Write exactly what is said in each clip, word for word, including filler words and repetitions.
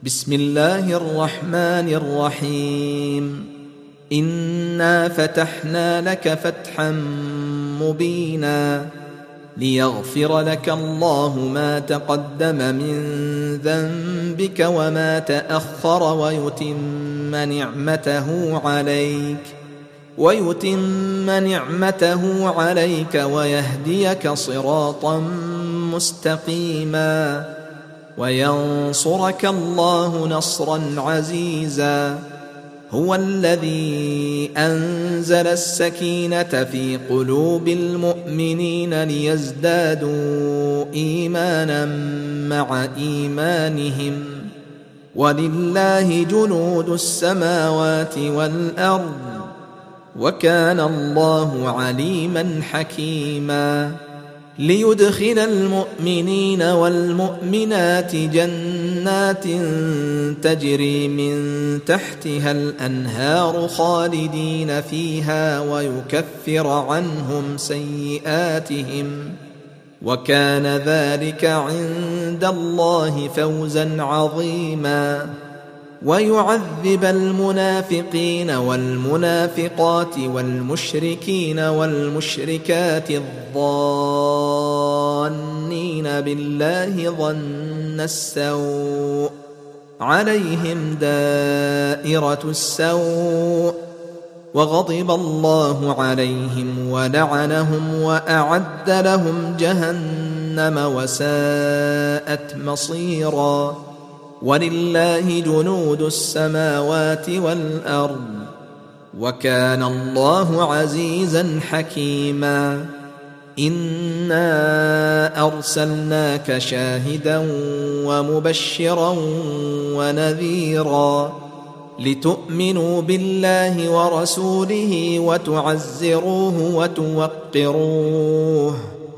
بسم الله الرحمن الرحيم إنا فتحنا لك فتحا مبينا ليغفر لك الله ما تقدم من ذنبك وما تأخر ويتم نعمته عليك ويتم نعمته عليك ويهديك صراطا مستقيما وينصرك الله نصرا عزيزا. هو الذي أنزل السكينة في قلوب المؤمنين ليزدادوا إيمانا مع إيمانهم ولله جنود السماوات والأرض وكان الله عليما حكيما. ليدخل المؤمنين والمؤمنات جنات تجري من تحتها الأنهار خالدين فيها ويكفر عنهم سيئاتهم وكان ذلك عند الله فوزا عظيما. ويعذب المنافقين والمنافقات والمشركين والمشركات الظانين بالله ظن السوء عليهم دائرة السوء وغضب الله عليهم ولعنهم وأعد لهم جهنم وساءت مصيرا. ولله جنود السماوات والأرض وكان الله عزيزا حكيما. إنا أرسلناك شاهدا ومبشرا ونذيرا لتؤمنوا بالله ورسوله وتعزروه وتوقروه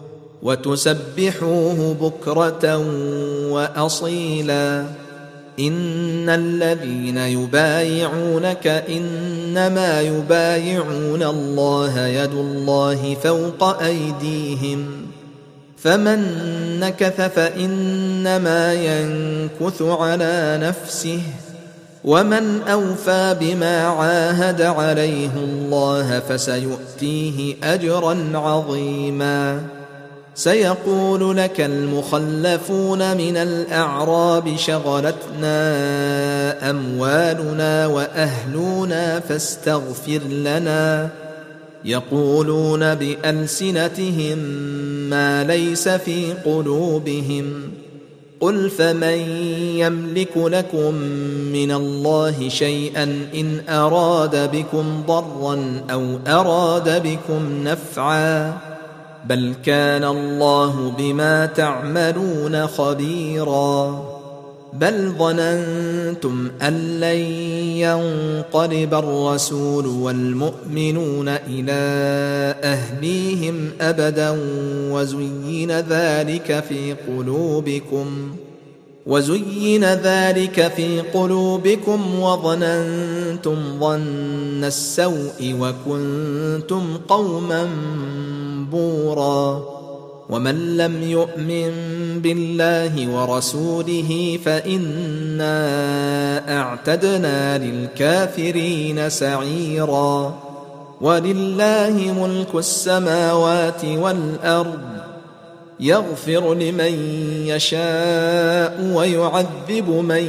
وتسبحوه بكرة وأصيلا. إن الذين يبايعونك إنما يبايعون الله يد الله فوق أيديهم فمن نكث فإنما ينكث على نفسه ومن أوفى بما عاهد عليه الله فسيؤتيه أجرا عظيما. سيقول لك المخلفون من الأعراب شغلتنا أموالنا وأهلنا فاستغفر لنا يقولون بألسنتهم ما ليس في قلوبهم قل فمن يملك لكم من الله شيئا إن أراد بكم ضرا أو أراد بكم نفعا بل كان الله بما تعملون خبيرا. بل ظننتم أن لن ينقلب الرسول والمؤمنون إلى أهليهم أبدا وزين ذلك في قلوبكم وزين ذلك في قلوبكم وظننتم ظن السوء وكنتم قوما بورا. ومن لم يؤمن بالله ورسوله فإنا أعتدنا للكافرين سعيرا. ولله ملك السماوات والأرض يغفر لمن يشاء ويعذب من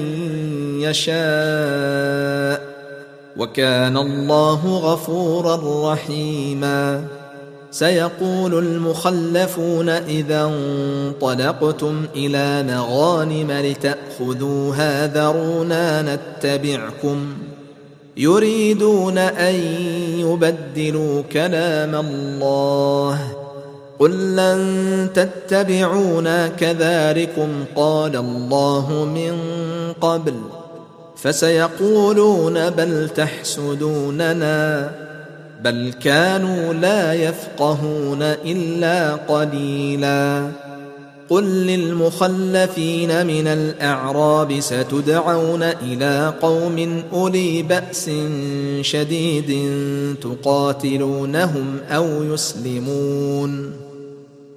يشاء وكان الله غفورا رحيما. سيقول المخلفون إذا انطلقتم إلى مغانم لتأخذوها ذرونا نتبعكم يريدون أن يبدلوا كلام الله قل لن تتبعونا كذلكم قال الله من قبل فسيقولون بل تحسدوننا بل كانوا لا يفقهون إلا قليلا. قل للمخلفين من الأعراب ستدعون إلى قوم أولي بأس شديد تقاتلونهم أو يسلمون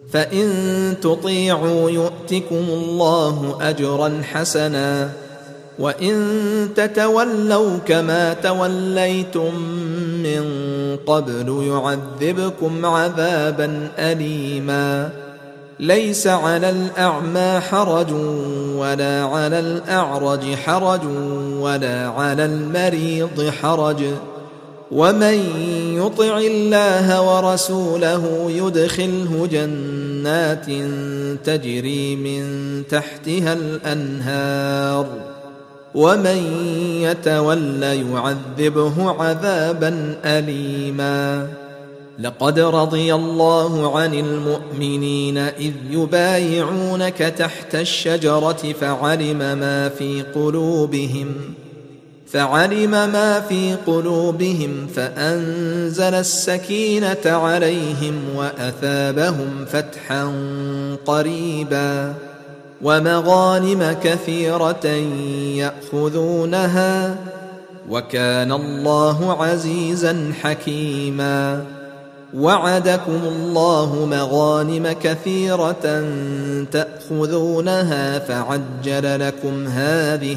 فإن تطيعوا يؤتكم الله أجرا حسنا وإن تتولوا كما توليتم من قبل يعذبكم عذابا أليما ليس على الأعمى حرج ولا على الأعرج حرج ولا على المريض حرج ومن يطع الله ورسوله يدخله جنات تجري من تحتها الأنهار ومن يتول يعذبه عذابا أليما لقد رضي الله عن المؤمنين إذ يبايعونك تحت الشجرة فعلم ما في قلوبهم فعلم ما في قلوبهم فأنزل السكينة عليهم وأثابهم فتحا قريبا ومغانم كثيرة يأخذونها وكان الله عزيزا حكيما وعدكم الله مغانم كثيرة تأخذونها فعجل لكم هذه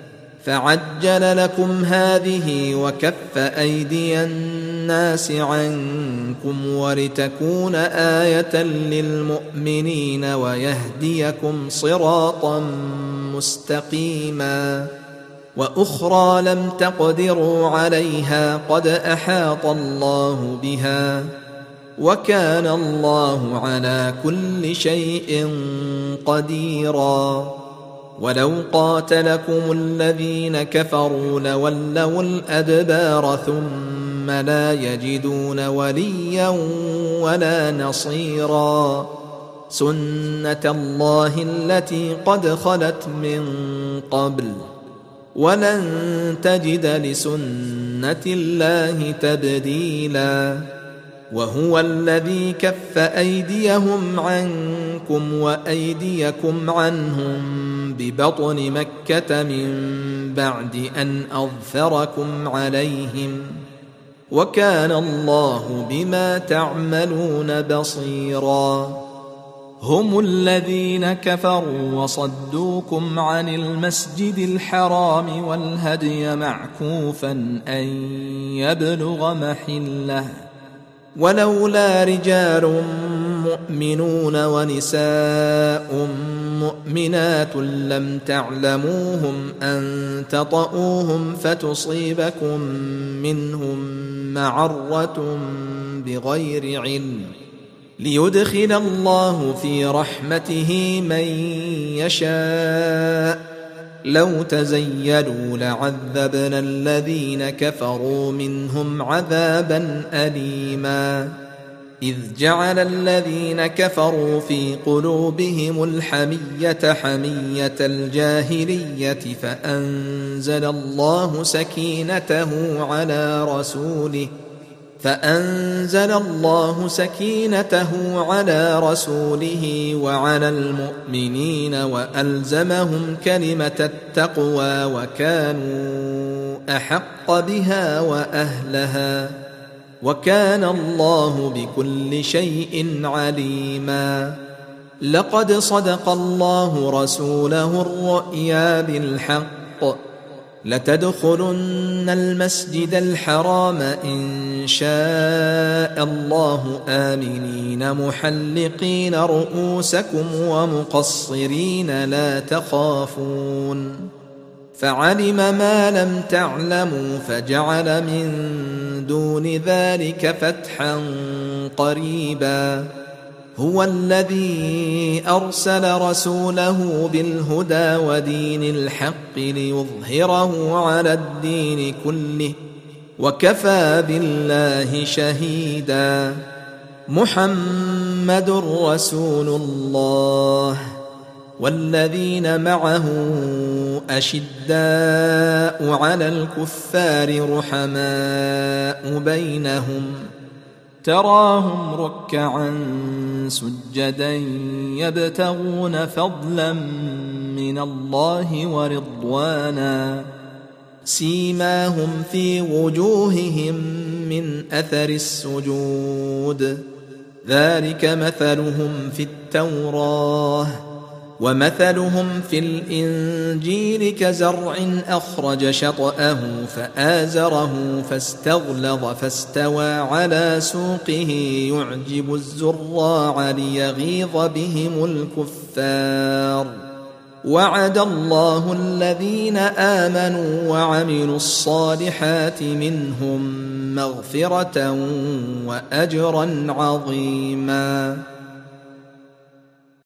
فعجل لكم هذه وكف أيدي الناس عنكم ولتكون آية للمؤمنين ويهديكم صراطا مستقيما وأخرى لم تقدروا عليها قد أحاط الله بها وكان الله على كل شيء قديرا ولو قاتلكم الذين كفروا لولوا الأدبار ثم لا يجدون وليا ولا نصيرا سنة الله التي قد خلت من قبل ولن تجد لسنة الله تبديلا وهو الذي كف أيديهم عنكم وأيديكم عنهم ببطن مكة من بعد أن أظفركم عليهم وكان الله بما تعملون بصيرا هم الذين كفروا وصدوكم عن المسجد الحرام والهدي معكوفا أن يبلغ محله ولولا رجال مؤمنون ونساء مؤمنات لم تعلموهم أن تطؤوهم فتصيبكم منهم معرة بغير علم ليدخل الله في رحمته من يشاء لو تزيلوا لعذبنا الذين كفروا منهم عذابا أليما إذ جعل الذين كفروا في قلوبهم الحمية حمية الجاهلية فأنزل الله سكينته على رسوله فأنزل الله سكينته على رسوله وعلى المؤمنين وألزمهم كلمة التقوى وكانوا أحق بها وأهلها وكان الله بكل شيء عليما لقد صدق الله رسوله الرؤيا بالحق لتدخلن المسجد الحرام إن شاء الله آمنين محلقين رؤوسكم ومقصرين لا تخافون فعلم ما لم تعلموا فجعل من دون ذلك فتحا قريبا هو الذي أرسل رسوله بالهدى ودين الحق ليظهره على الدين كله وكفى بالله شهيدا محمد رسول الله والذين معه أشداء على الكفار رحماء بينهم تراهم ركعا سجدا يبتغون فضلا من الله ورضوانا سيماهم في وجوههم من أثر السجود ذلك مثلهم في التوراة ومثلهم في الإنجيل كزرع أخرج شطأه فآزره فاستغلظ فاستوى على سوقه يعجب الزراع ليغيظ بهم الكفار. وعد الله الذين آمنوا وعملوا الصالحات منهم مغفرة وأجرا عظيما.